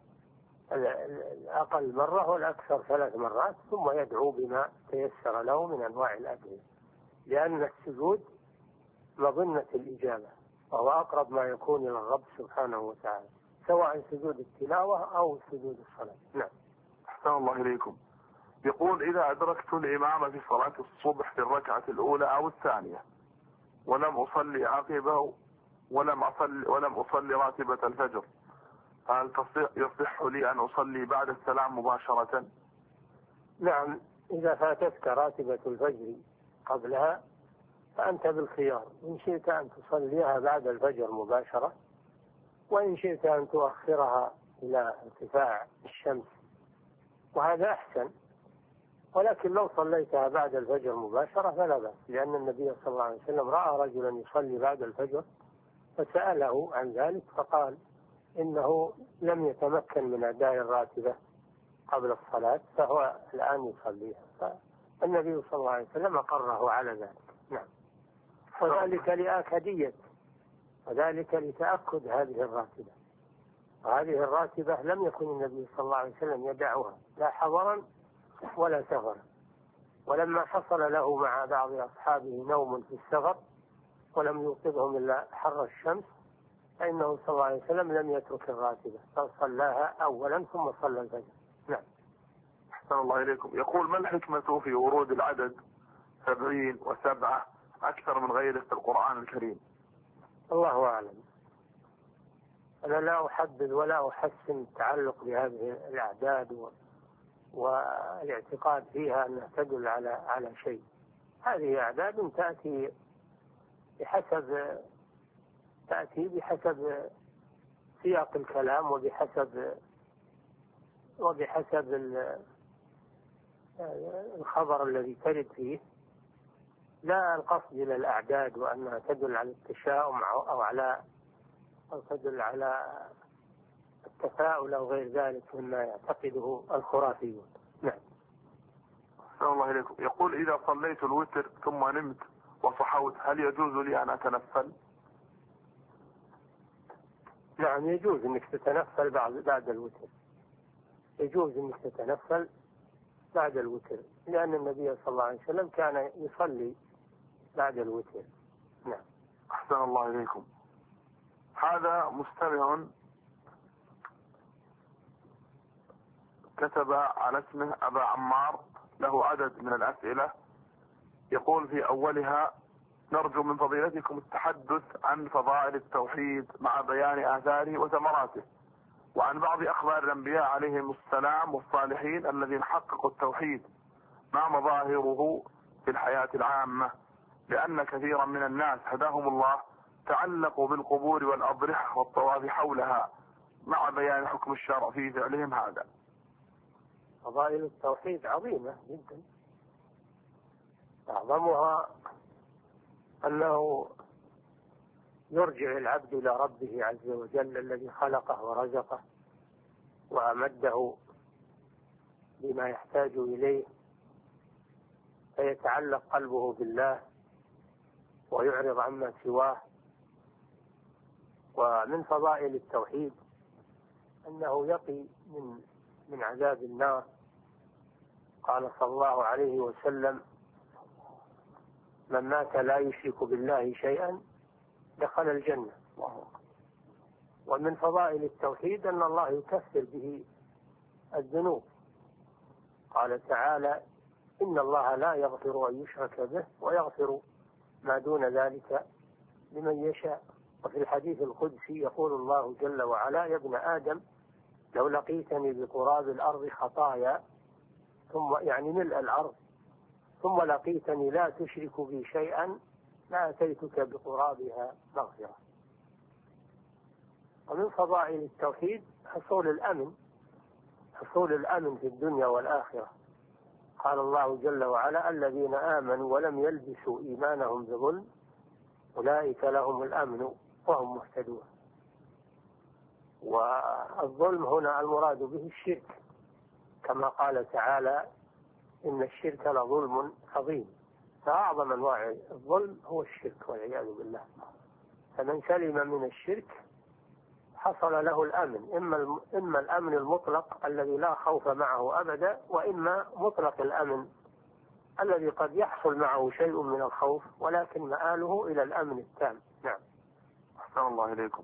[SPEAKER 1] الأقل مرة والأكثر 3 مرات، ثم يدعو بما تيسر له من أنواع الأدعية، لأن السجود مظنة الإجابة وهو أقرب ما يكون إلى الرب سبحانه وتعالى، سواء سجود التلاوة أو سجود الصلاة. نعم.
[SPEAKER 3] أحسن الله إليكم. يقول: إذا أدركت الإمام في صلاة الصبح في الركعة الأولى أو الثانية ولم أصلي عقبه ولم أصلي راتبة الفجر، هل يصح لي أن أصلي بعد السلام مباشرة؟
[SPEAKER 1] نعم، إذا فاتتك راتبة الفجر قبلها فأنت بالخيار، إن شئت أن تصليها بعد الفجر مباشرة، وإن شئت أن تؤخرها إلى ارتفاع الشمس، وهذا أحسن. ولكن لو صليتها بعد الفجر مباشرة فلا بأس، لأن النبي صلى الله عليه وسلم رأى رجلا يصلي بعد الفجر فسأله عن ذلك فقال إنه لم يتمكن من أداء الراتبة قبل الصلاة فهو الآن يصليها، فالنبي صلى الله عليه وسلم أقره على ذلك. نعم. وذلك لآكدية، وذلك لتأكد هذه الراتبة، وهذه الراتبة لم يكن النبي صلى الله عليه وسلم يدعها لا حضرا ولا سفرا، ولما حصل له مع بعض أصحابه نوم في السفر ولم يوقظهم إلا حر الشمس، فإنه صلى الله عليه وسلم لم يترك الراتبة بل صلاها أولا ثم صلى الفجر. نعم.
[SPEAKER 3] أحسن الله إليكم. يقول: ما الحكمة في ورود العدد 70 و7 أكثر من غيره في القرآن الكريم؟
[SPEAKER 1] الله أعلم. أنا لا أحدد ولا أحسن التعلق بهذه الأعداد والاعتقاد فيها أنها تدل على شيء. هذه أعداد تأتي بحسب سياق الكلام وبحسب الخبر الذي ترد فيه، لا القصد إلى الأعداد وأنها تدل على التشاؤم أو تدل على التفاؤل أو غير ذلك مما يعتقده الخرافيون. نعم.
[SPEAKER 3] أحسن الله إليكم. يقول: إذا صليت الوتر ثم نمت وصحوت هل يجوز لي أن أتنفل؟
[SPEAKER 1] نعم، يجوز أنك تتنفل بعد الوتر. يجوز أنك تتنفل بعد الوتر، لأن النبي صلى الله عليه وسلم كان يصلي بعد الوتر. نعم.
[SPEAKER 3] أحسن الله إليكم. هذا مستمع كتب على اسمه أبا عمار، له عدد من الأسئلة. يقول في أولها: نرجو من فضيلتكم التحدث عن فضائل التوحيد مع بيان آثاره وثمراته، وعن بعض أخبار الأنبياء عليهم السلام والصالحين الذين حققوا التوحيد مع مظاهره في الحياة العامة، لأن كثيرا من الناس هداهم الله تعلقوا بالقبور والأضرحة والطواف حولها، مع بيان حكم الشرع في فعلهم هذا.
[SPEAKER 1] فضائل التوحيد عظيمة جدا، أعظمها أنه يرجع العبد إلى ربه عز وجل الذي خلقه ورزقه وأمده بما يحتاج إليه، فيتعلق قلبه بالله ويعرض عما سواه. ومن فضائل التوحيد أنه يقي من عذاب النار. قال صلى الله عليه وسلم: من مات لا يشرك بالله شيئا دخل الجنة. ومن فضائل التوحيد أن الله يكفر به الذنوب. قال تعالى: إن الله لا يغفر أن يشرك به ويغفر ما دون ذلك لمن يشاء. وفي الحديث القدسي يقول الله جل وعلا: يا ابن آدم لو لقيتني بقراب الأرض خطايا، ثم يعني ملء الأرض، ثم لقيتني لا تشرك بي شيئا لأتيتك بقرابها مغفرة. ومن فضائل التوحيد حصول الأمن في الدنيا والآخرة. قال الله جل وعلا: الذين آمنوا ولم يلبسوا إيمانهم بظلم أولئك لهم الأمن وهم مهتدون. والظلم هنا المراد به الشرك، كما قال تعالى: إن الشرك لظلم عظيم. فأعظم أنواع الظلم هو الشرك والعياذ بالله. فمن سلم من الشرك حصل له الأمن، إما الأمن المطلق الذي لا خوف معه أبدا، وإما مطلق الأمن الذي قد يحصل معه شيء من الخوف ولكن مآله إلى الأمن التام. نعم.
[SPEAKER 3] أحسن الله إليكم.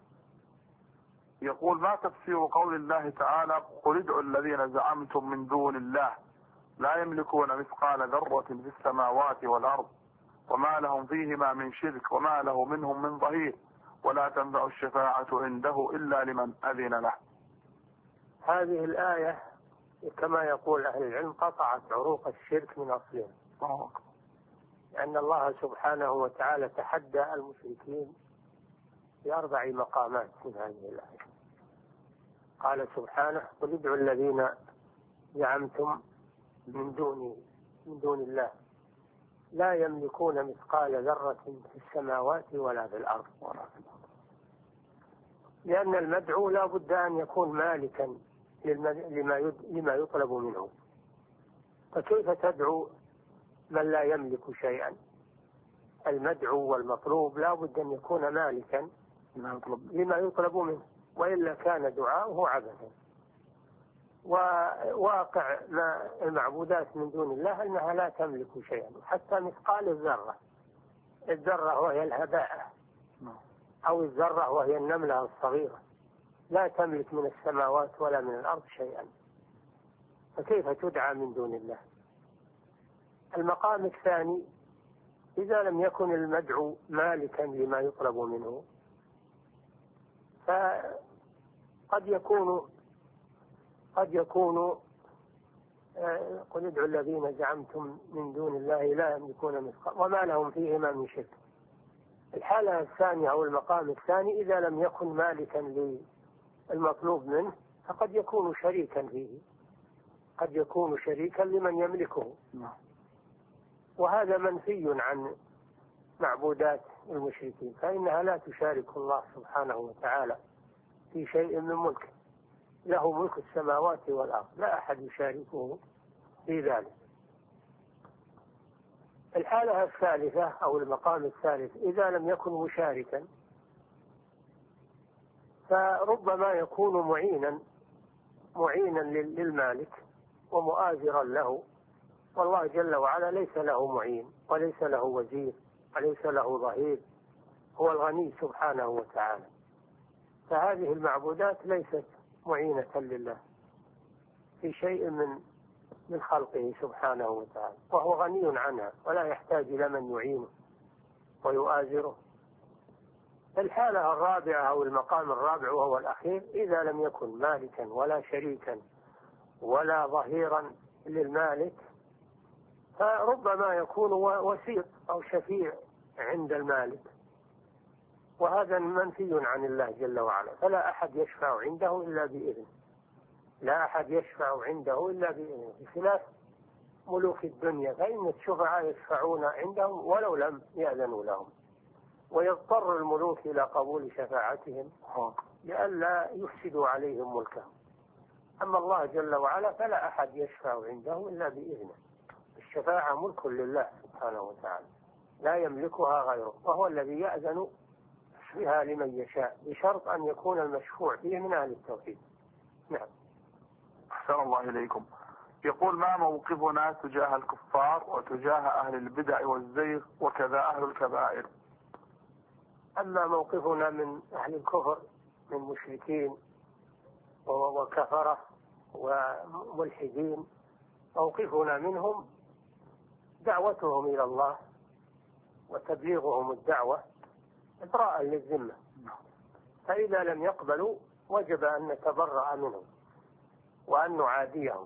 [SPEAKER 3] يقول: ما تفسير قول الله تعالى: قل ادعوا الذين زعمتم من دون الله لا يملكون مثقال ذرة في السماوات والأرض وما لهم فيهما من شرك وما له منهم من ظهير ولا تنفع الشفاعة عنده إلا لمن أذن له.
[SPEAKER 1] هذه الآية كما يقول أهل العلم قطعت عروق الشرك من أصلها، لأن الله سبحانه وتعالى تحدى المشركين بأربع مقامات من هذه الآية. قال سبحانه: قل ادعوا الذين زعمتم من دون الله لا يملكون مثقال ذرة في السماوات ولا في الأرض. لأن المدعو لا بد أن يكون مالكا لما يطلب منه، فكيف تدعو من لا يملك شيئا؟ المدعو والمطلوب لا بد أن يكون مالكا لما يطلب منه، وإلا كان دعاؤه عبثا. وواقع المعبودات من دون الله أنها لا تملك شيئا، حتى مثقال الذرة وهي الهباء، أو الذرة وهي النملة الصغيرة، لا تملك من السماوات ولا من الأرض شيئا، فكيف تدعى من دون الله؟ المقام الثاني: إذا لم يكن المدعو مالكا لما يطلب منه، فقد يكون قل ادعوا الذين زعمتم من دون الله لا يملكون مثقال وما لهم فيهما من شرك. الحالة الثانية أو المقام الثاني: إذا لم يكن مالكا للمطلوب منه، فقد يكون شريكا فيه، قد يكون شريكا لمن يملكه، وهذا منفي عن معبودات المشركين، فإنها لا تشارك الله سبحانه وتعالى في شيء من ملكه، له ملك السماوات والأرض، لا أحد يشاركه في ذلك. الحالة الثالثة أو المقام الثالث: إذا لم يكن مشاركا، فربما يكون معينا للمالك ومؤازرا له، والله جل وعلا ليس له معين وليس له وزير وليس له ظهير، هو الغني سبحانه وتعالى، فهذه المعبودات ليست معينة لله في شيء من خلقه سبحانه وتعالى، وهو غني عنها ولا يحتاج إلى من يعينه ويؤازره. الحالة الرابعة أو المقام الرابع وهو الأخير: إذا لم يكن مالكا ولا شريكا ولا ظهيرا للمالك، فربما يكون وسيط أو شفيع عند المالك، وهذا منفي عن الله جل وعلا، فلا أحد يشفع عنده إلا بإذنه، لا أحد يشفع عنده إلا بإذنه، بخلاف ملوك الدنيا فإن الشفعاء يشفعون عندهم ولو لم يأذنوا لهم، ويضطر الملوك إلى قبول شفاعتهم لئلا يفسدوا عليهم ملكهم. أما الله جل وعلا فلا أحد يشفع عنده إلا بإذنه، الشفاعة ملك لله سبحانه وتعالى لا يملكها غيره، وهو الذي يأذن بها لمن يشاء بشرط أن يكون المشفوع فيه من أهل التوحيد. نعم.
[SPEAKER 3] أحسن الله إليكم. يقول: ما موقفنا تجاه الكفار وتجاه أهل البدع والزيغ وكذا أهل الكبائر؟
[SPEAKER 1] أما موقفنا من أهل الكفر من مشركين وكفرة وملحدين، موقفنا منهم دعوتهم إلى الله وتبليغهم الدعوة إبراء للذمة، فإذا لم يقبلوا وجب أن نتبرأ منهم وأن نعاديهم،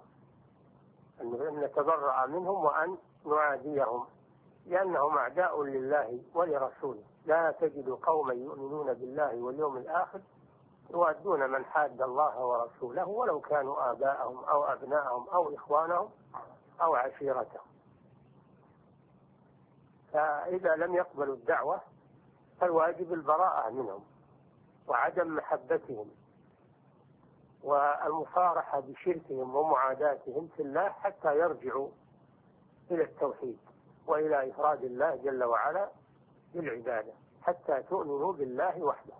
[SPEAKER 1] أن نتبرأ منهم وأن نعاديهم، لأنهم أعداء لله ولرسوله. لا تجد قوما يؤمنون بالله واليوم الآخر يوادون من حاد الله ورسوله ولو كانوا آباءهم أو أبناءهم أو إخوانهم أو عشيرتهم. فإذا لم يقبلوا الدعوة فالواجب البراءة منهم وعدم محبتهم والمصارحة بشركهم ومعاداتهم في الله حتى يرجعوا إلى التوحيد وإلى إفراد الله جل وعلا بالعبادة، حتى تؤمنوا بالله وحده.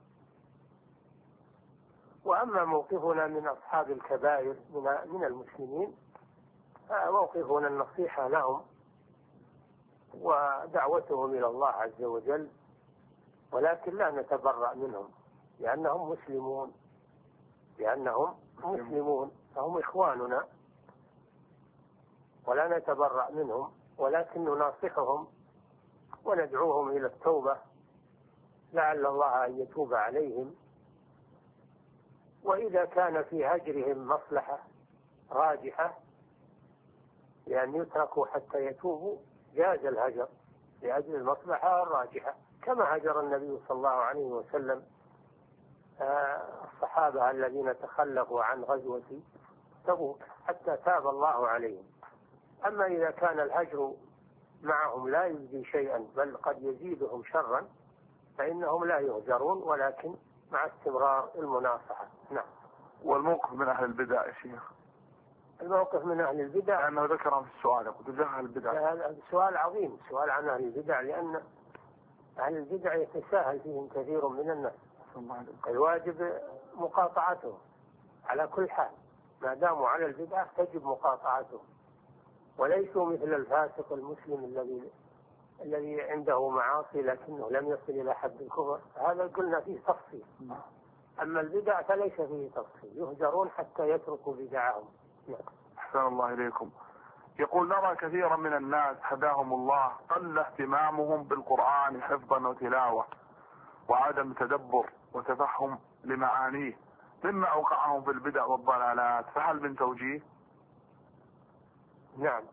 [SPEAKER 1] وأما موقفنا من أصحاب الكبائر من المسلمين، فموقفنا النصيحة لهم ودعوتهم إلى الله عز وجل، ولكن لا نتبرأ منهم لأنهم مسلمون فهم إخواننا، ولا نتبرأ منهم، ولكن نناصحهم وندعوهم إلى التوبة لعل الله أن يتوب عليهم. وإذا كان في هجرهم مصلحة راجحة لأن يتركوا حتى يتوبوا جاز الهجر لأجل المصلحة الراجحة، كما هجر النبي صلى الله عليه وسلم الصحابة الذين تخلفوا عن غزوة تبوك حتى تاب الله عليهم. أما إذا كان الهجر معهم لا يجدي شيئا بل قد يزيدهم شرا فإنهم لا يهجرون، ولكن مع استمرار المناصحة. نعم.
[SPEAKER 3] والموقف من أهل البدع يا شيخ؟
[SPEAKER 1] الموقف من أهل البدع
[SPEAKER 3] لأنه ذكر في السؤال تجاه أهل البدع.
[SPEAKER 1] هذا سؤال عظيم، سؤال عن أهل البدع، لأن أهل البدع يتساهل فيهم كثير من الناس، الواجب مقاطعتهم على كل حال ما داموا على البدعة تجب مقاطعتهم، وليسوا مثل الفاسق المسلم الذي عنده معاصي لكنه لم يصل إلى حد الكفر، هذا قلنا فيه تفصيل. أما البدع فليس فيه تفصيل، يهجرون حتى يتركوا بدعهم.
[SPEAKER 3] أحسن الله إليكم. يقول نرى كثيرا من الناس هداهم الله قل اهتمامهم بالقرآن حفظا وتلاوة وعدم تدبر وتفهم لمعانيه مما أوقعهم في البدع والضلالات، فهل من توجيه؟
[SPEAKER 1] نعم،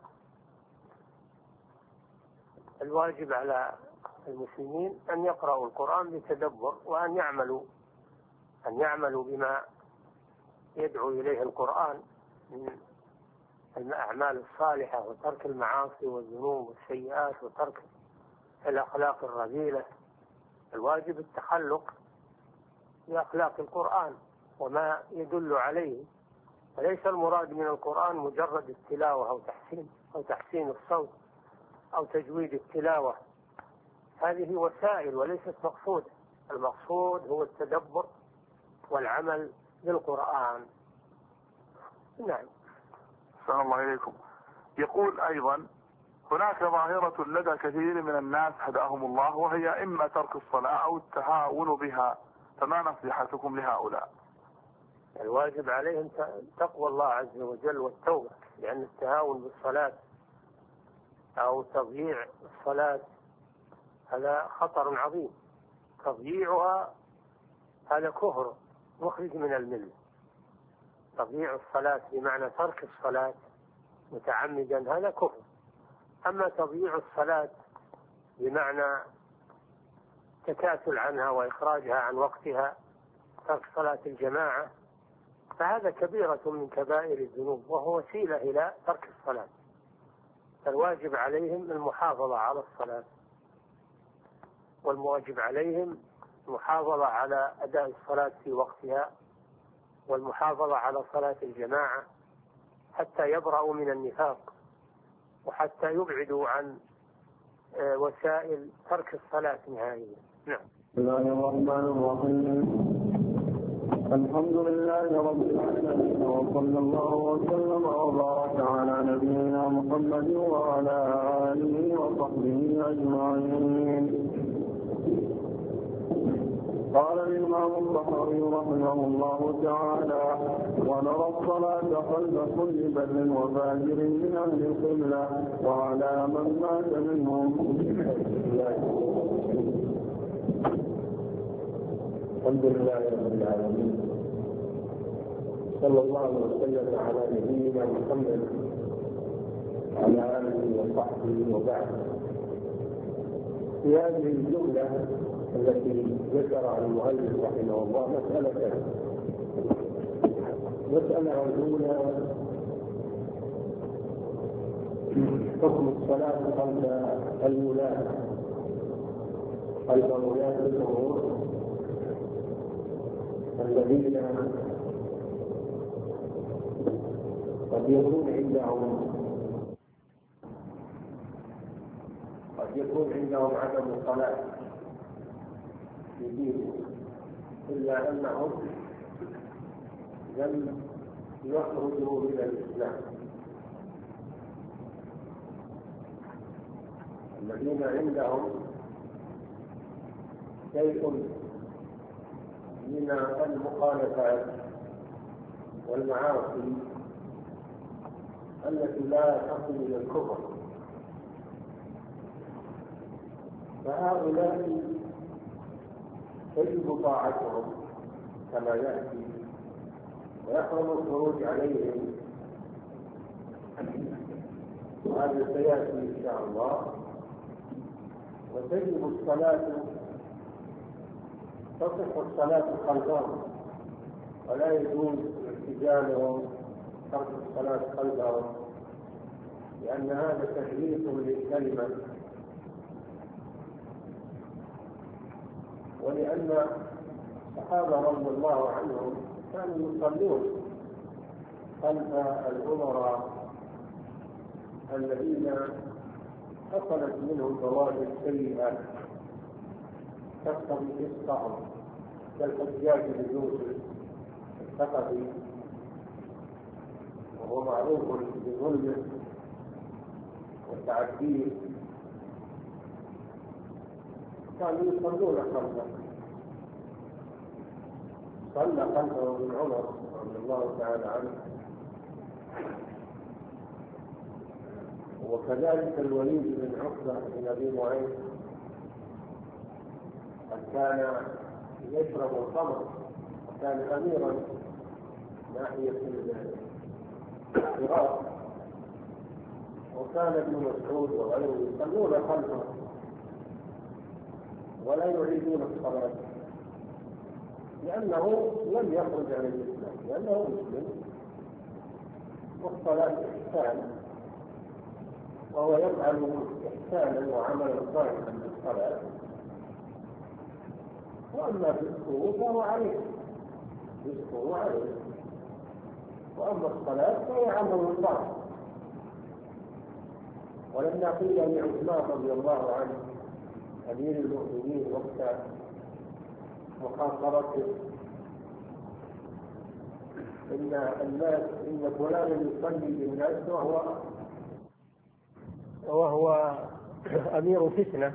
[SPEAKER 1] الواجب على المسلمين أن يقرأوا القرآن بتدبر، وأن يعملوا بما يدعو إليه القرآن من الأعمال الصالحة، وترك المعاصي والذنوب والسيئات، وترك الأخلاق الرذيلة. الواجب التخلق بأخلاق القرآن وما يدل عليه، وليس المراد من القرآن مجرد التلاوة أو تحسين الصوت أو تجويد التلاوة، هذه وسائل وليست مقصود. المقصود هو التدبر والعمل بالقرآن. نعم.
[SPEAKER 3] أحسن الله إليكم. يقول أيضا هناك ظاهرة لدى كثير من الناس هداهم الله، وهي إما ترك الصلاة أو التهاون بها، فما نصيحتكم لهؤلاء؟
[SPEAKER 1] الواجب عليهم تقوى الله عز وجل والتوبة، لأن التهاون بالصلاة أو تضييع الصلاة هذا خطر عظيم، تضييعها هذا كفر مخرج من الملة. تضييع الصلاة بمعنى ترك الصلاة متعمدا هذا كفر. أما تضييع الصلاة بمعنى تكاسل عنها وإخراجها عن وقتها، ترك صلاة الجماعة، فهذا كبيرة من كبائر الذنوب وهو وسيلة إلى ترك الصلاة. فالواجب عليهم المحافظة على الصلاة، والواجب عليهم المحافظة على أداء الصلاة في وقتها، والمحافظة على صلاة الجماعة، حتى يبرأوا من النفاق، وحتى يبعدوا عن وسائل ترك الصلاة نهائيا. نعم.
[SPEAKER 4] بسم الله الرحمن الرحيم. الحمد لله رب العالمين، وصلى الله وسلم وبارك على نبينا محمد وعلى آله وصحبه أجمعين. قال الإمام الطحاوي رحمه الله تعالى: ونرى الصلاة خلف كل بر وفاجر من أهل القبلة وعلى من مات منهم.
[SPEAKER 1] الحمد لله رب العالمين، صلى الله وسلم على نبينا محمد وعلى آله وصحبه وبعد. في هذه الجملة التي ذكرها المؤلف رحمه الله مسألة الأولى حكم الصلاة خلف الولاة، خلف ولاة الأمور الذين قد يكون عندهم عدم الصلاة في دينهم، إلا أنهم لم يخرجوا من الإسلام. الذين عندهم شيء من المخالفات والمعاصي التي لا تصل إلى الكفر، فهؤلاء تجب طاعتهم كما يأتي، ويحرم الخروج عليهم، وهذا سيأتي إن شاء الله. وتجب الصلاة، تصح الصلاة خلفهم، ولا يجوز اعتزالهم ترك الصلاة خلفهم، لأن هذا تحريف للكلمة، ولأن الصحابة رضي الله عنهم كانوا يصلون خلف الأمراء الذين حصلت منهم بوادر سيئة تقتضي إسقاطهم، كالحجاج بن يوسف الثقفي وهو معروف بظلمه وتعديه، كانوا يصلون خلفه. صلى خلفه ابن عمر رضي الله تعالى عنه، وكذلك الوليد بن عقبة بن أبي معيط قد كان يشرب الخمر وكان أميرا ناحية العراق، وكان ابن مسعود وغيره يصلون خلفه ولا يعيدون الصلاة لأنه لم يخرج عن الإسلام، لأنه مسلم، والصلاة إحسان، وهو يفعل إحسانا وعملا صالحا بالصلاة، وأما فسقه فهو عليه، فسقه عليه، وأما الصلاة فهو عمل صالح. ولما قيل لعثمان رضي الله عنه أمير المؤمنين وقت محاصرته إن فلانا يصلي بالناس وهو أمير فتنة،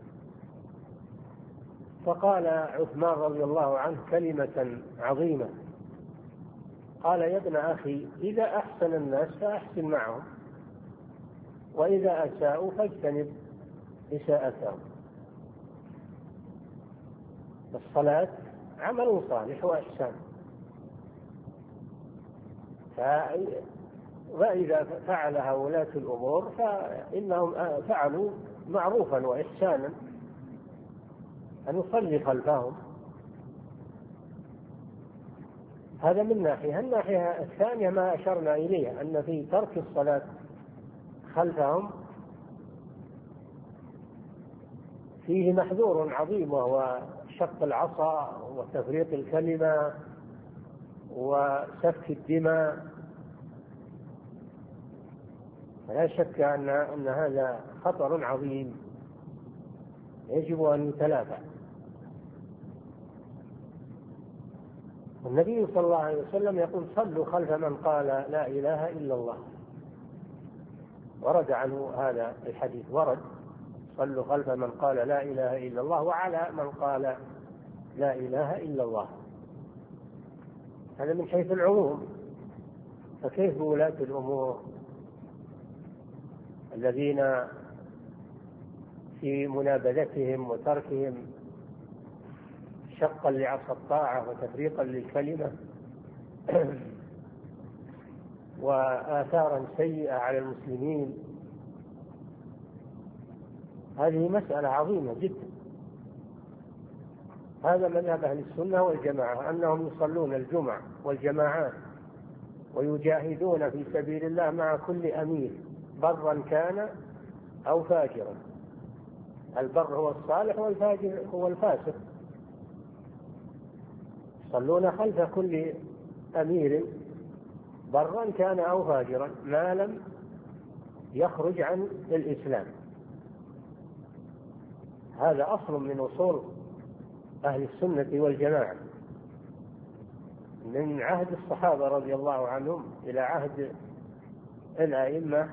[SPEAKER 1] فقال عثمان رضي الله عنه كلمة عظيمة، قال: يا ابن أخي، إذا أحسن الناس فأحسن معهم، وإذا أساءوا فاجتنب إساءتهم. الصلاة عمل صالح وإحسان، فإذا فعلها ولاة الأمور فإنهم فعلوا معروفا وإحسانا أن نصلي خلفهم. هذا من ناحية. الناحية الثانية ما أشرنا إليه، أن في ترك الصلاة خلفهم فيه محذور عظيم، وهو شق العصا وتفريق الكلمة وسفك الدماء. لا شك أن هذا خطر عظيم يجب أن يتلافى. النبي صلى الله عليه وسلم يقول: صلوا خلف من قال لا إله إلا الله. ورد عنه هذا الحديث، ورد: صلوا خلف من قال لا إله إلا الله وعلى من قال لا إله إلا الله. هذا من حيث العموم، فكيف بولاة الأمور الذين في منابذتهم وتركهم شقا لعصا الطاعة وتفريقا للكلمة وآثارا سيئة على المسلمين؟ هذه مسألة عظيمة جدا. هذا مذهب أهل السنة والجماعة، أنهم يصلون الجمع والجماعات ويجاهدون في سبيل الله مع كل أمير، برا كان أو فاجرا. البر هو الصالح والفاجر هو الفاسق. يصلون خلف كل أمير برا كان أو فاجرا ما لم يخرج عن الإسلام. هذا أصل من أصول أهل السنة والجماعة من عهد الصحابة رضي الله عنهم إلى عهد الأئمة،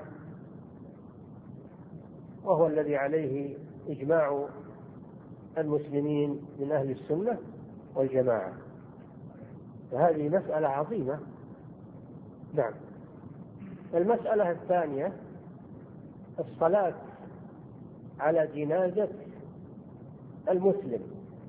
[SPEAKER 1] وهو الذي عليه إجماع المسلمين من أهل السنة والجماعة. فهذه مسألة عظيمة. نعم. المسألة الثانية: الصلاة على جنازة المسلم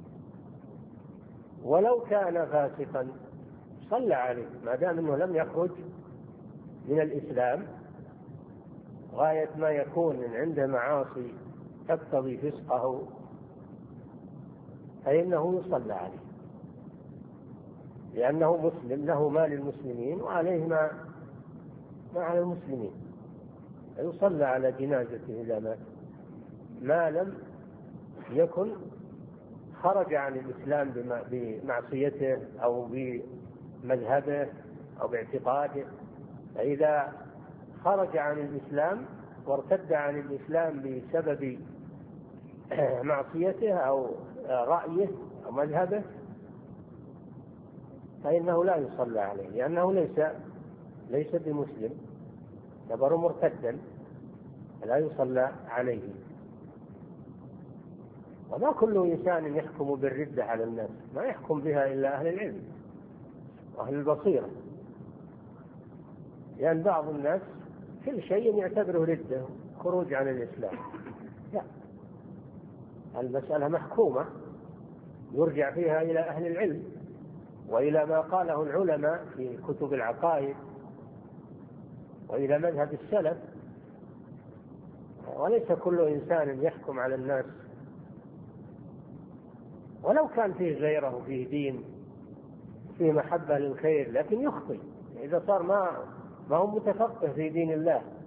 [SPEAKER 1] ولو كان فاسقا صلى عليه ما دام أنه لم يخرج من الإسلام، غاية ما يكون عنده معاصي تقتضي فسقه فإنه يصلى عليه، لأنه مسلم، له ما للمسلمين وعليه ما على المسلمين، يصلى على جنازته إذا مات ما لم يكن خرج عن الإسلام بمعصيته أو بمذهبه أو باعتقاده. فإذا خرج عن الإسلام وارتد عن الإسلام بسبب معصيته أو رأيه أو مذهبه فإنه لا يصلى عليه، لأنه ليس بمسلم يعتبر مرتدا لا يصلى عليه. وما كل إنسان يحكم بالردة على الناس، ما يحكم بها إلا أهل العلم وأهل البصيرة، لأن بعض الناس كل شيء يعتبره ردة خروج عن الإسلام. لا، المسألة محكومة يرجع فيها إلى أهل العلم وإلى ما قاله العلماء في كتب العقائد وإلى مذهب السلف، وليس كل إنسان يحكم على الناس ولو كان فيه غيره وفيه دين فيه محبة للخير، لكن يخطئ إذا صار ما هو متفقه في دين الله